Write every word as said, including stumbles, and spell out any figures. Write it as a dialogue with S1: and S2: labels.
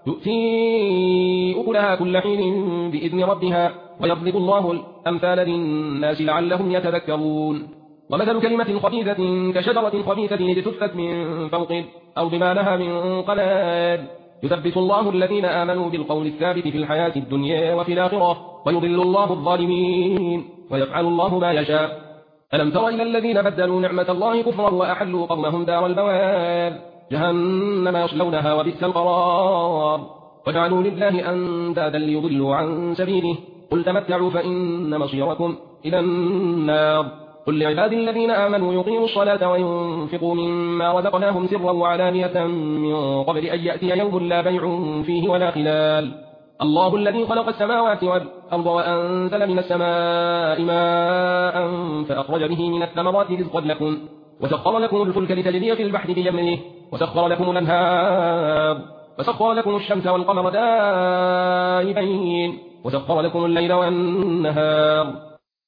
S1: تؤتي أكلها كل حين بإذن ربها ويضرب الله الأمثال للناس لعلهم يتذكرون ومثل كلمة خبيثة كشجرة خبيثة اجتثت من فوق الأرض ما لها من قرار يثبت الله الذين آمنوا بالقول الثابت في الحياة الدنيا وفي الآخرة ويضل الله الظالمين ويفعل الله ما يشاء. ألم تر إلى الذين بدلوا نعمة الله كفرا وأحلوا قومهم دار البوار جهنم يصلونها وبئس القرار وجعلوا لله أندادا ليضلوا عن سبيله قل تمتعوا فإن مصيركم إلى النار. قل لعبادي الذين آمنوا يقيموا الصلاة وينفقوا مما رزقناهم سرا وعلانية من قبل أن يأتي يوم لا بيع فيه ولا خلال. الله الذي خلق السماوات والأرض وأنزل من السماء ماء فأخرج به من الثمرات رزقا لكم وسخر لكم الفلك لتجري في البحر بأمره وسخر لكم الأنهار وسخر لكم الشمس والقمر دائبين وسخر لكم الليل والنهار